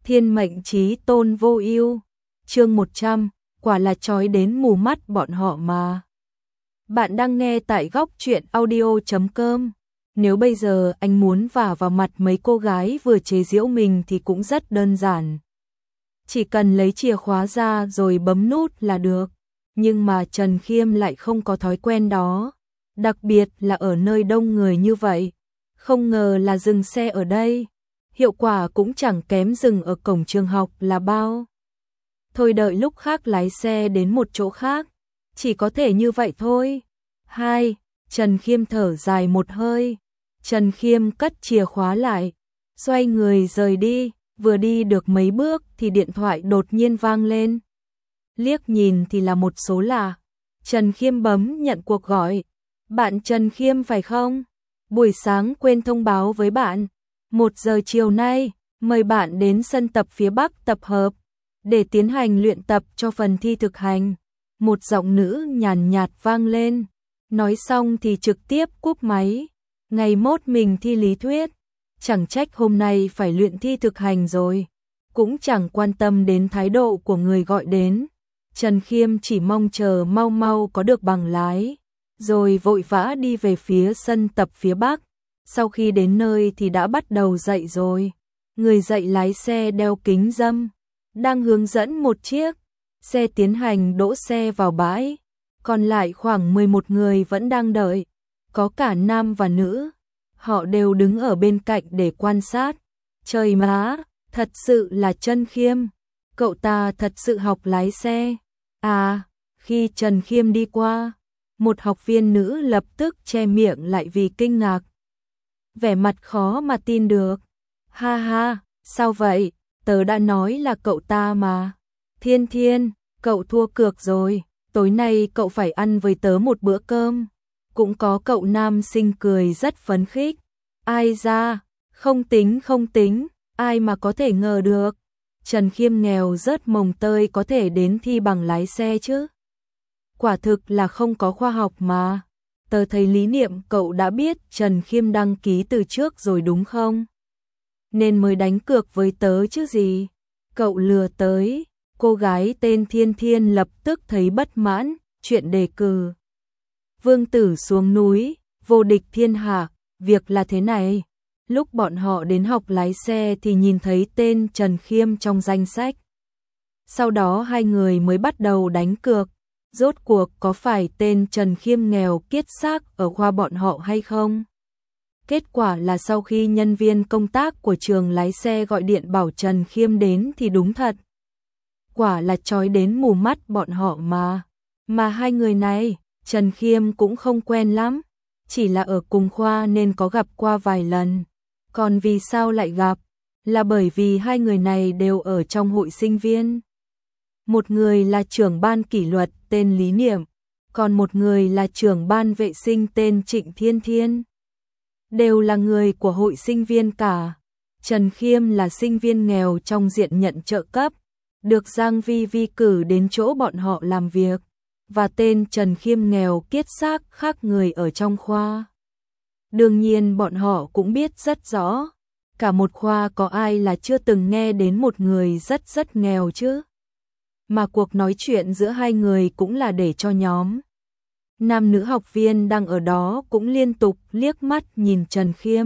Thiên mệnh chí tôn vô ưu. Chương 100, quả là chói đến mù mắt bọn họ mà. Bạn đang nghe tại góc truyện audio.com. Nếu bây giờ anh muốn vả vào mặt mấy cô gái vừa chế giễu mình thì cũng rất đơn giản. Chỉ cần lấy chìa khóa ra rồi bấm nút là được. Nhưng mà Trần Khiêm lại không có thói quen đó. Đặc biệt là ở nơi đông người như vậy. Không ngờ là dừng xe ở đây. Hiệu quả cũng chẳng kém dừng ở cổng trường học là bao. Thôi đợi lúc khác lái xe đến một chỗ khác. Chỉ có thể như vậy thôi. Trần Khiêm thở dài một hơi. Trần Khiêm cất chìa khóa lại. Xoay người rời đi. Vừa đi được mấy bước thì điện thoại đột nhiên vang lên. Liếc nhìn thì là một số lạ. Trần Khiêm bấm nhận cuộc gọi. Bạn Trần Khiêm phải không? Buổi sáng quên thông báo với bạn. 1 giờ chiều nay, mời bạn đến sân tập phía Bắc tập hợp, để tiến hành luyện tập cho phần thi thực hành. Một giọng nữ nhàn nhạt vang lên. Nói xong thì trực tiếp cúp máy. Ngày mốt mình thi lý thuyết. Chẳng trách hôm nay phải luyện thi thực hành rồi. Cũng chẳng quan tâm đến thái độ của người gọi đến. Trần Khiêm chỉ mong chờ mau mau có được bằng lái. Rồi vội vã đi về phía sân tập phía Bắc. Sau khi đến nơi thì đã bắt đầu dạy rồi. Người dạy lái xe đeo kính râm, đang hướng dẫn một chiếc xe tiến hành đỗ xe vào bãi. Còn lại khoảng 11 người vẫn đang đợi. Có cả nam và nữ. Họ đều đứng ở bên cạnh để quan sát. Trời má, thật sự là Trần Khiêm. Cậu ta thật sự học lái xe. Khi Trần Khiêm đi qua, một học viên nữ lập tức che miệng lại vì kinh ngạc. Vẻ mặt khó mà tin được. Ha, sao vậy? Tớ đã nói là cậu ta mà. Thiên, cậu thua cược rồi. Tối nay cậu phải ăn với tớ một bữa cơm. Cũng có cậu nam sinh cười rất phấn khích. Ai ra, không tính, ai mà có thể ngờ được. Trần Khiêm nghèo rớt mồng tơi có thể đến thi bằng lái xe chứ. Quả thực là không có khoa học mà. Tớ thấy lý niệm cậu đã biết Trần Khiêm đăng ký từ trước rồi đúng không? Nên mới đánh cược với tớ chứ gì. Cậu lừa tới. Cô gái tên Thiên lập tức thấy bất mãn. Chuyện đề cử vương tử xuống núi, vô địch thiên hạ. Việc là thế này. Lúc bọn họ đến học lái xe thì nhìn thấy tên Trần Khiêm trong danh sách. Sau đó hai người mới bắt đầu đánh cược. Rốt cuộc có phải tên Trần Khiêm nghèo kiết xác ở khoa bọn họ hay không? Kết quả là sau khi nhân viên công tác của trường lái xe gọi điện bảo Trần Khiêm đến thì đúng thật. Quả là chói đến mù mắt bọn họ mà. Mà hai người này, Trần Khiêm cũng không quen lắm. Chỉ là ở cùng khoa nên có gặp qua vài lần. Còn vì sao lại gặp? Là bởi vì hai người này đều ở trong hội sinh viên. Một người là trưởng ban kỷ luật tên Lý Niệm, còn một người là trưởng ban vệ sinh tên Trịnh Thiên. Đều là người của hội sinh viên cả. Trần Khiêm là sinh viên nghèo trong diện nhận trợ cấp, được Giang Vi cử đến chỗ bọn họ làm việc. Và tên Trần Khiêm nghèo kiết xác khác người ở trong khoa. Đương nhiên bọn họ cũng biết rất rõ. Cả một khoa có ai là chưa từng nghe đến một người rất nghèo chứ. Mà cuộc nói chuyện giữa hai người cũng là để cho nhóm nam nữ học viên đang ở đó cũng liên tục liếc mắt nhìn Trần Khiêm.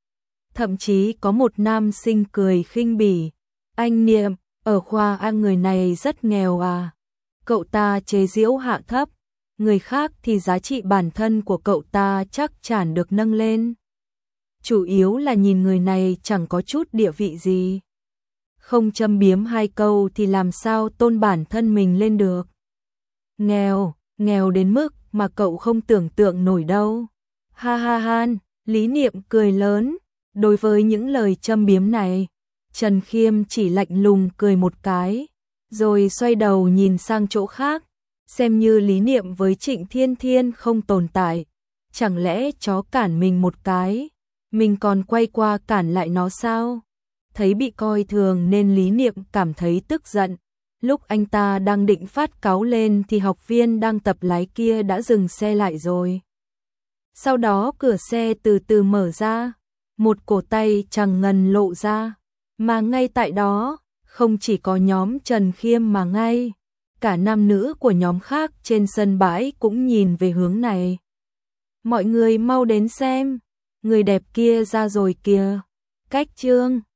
Thậm chí có một nam sinh cười khinh bỉ. Anh Niệm, ở khoa người này rất nghèo à. Cậu ta chế giễu hạ thấp. Người khác thì giá trị bản thân của cậu ta chắc chắn được nâng lên. Chủ yếu là nhìn người này chẳng có chút địa vị gì. Không châm biếm hai câu thì làm sao tôn bản thân mình lên được. Nghèo đến mức mà cậu không tưởng tượng nổi đâu. Ha, Lý Niệm cười lớn. Đối với những lời châm biếm này, Trần Khiêm chỉ lạnh lùng cười một cái, rồi xoay đầu nhìn sang chỗ khác, xem như Lý Niệm với Trịnh Thiên không tồn tại. Chẳng lẽ chó cản mình một cái, mình còn quay qua cản lại nó sao? Thấy bị coi thường nên Lý Niệm cảm thấy tức giận. Lúc anh ta đang định phát cáu lên thì học viên đang tập lái kia đã dừng xe lại rồi. Sau đó cửa xe từ từ mở ra, một cổ tay trắng ngần lộ ra. Mà ngay tại đó, không chỉ có nhóm Trần Khiêm mà ngay cả nam nữ của nhóm khác trên sân bãi cũng nhìn về hướng này. Mọi người mau đến xem, người đẹp kia ra rồi kìa. Cách Trương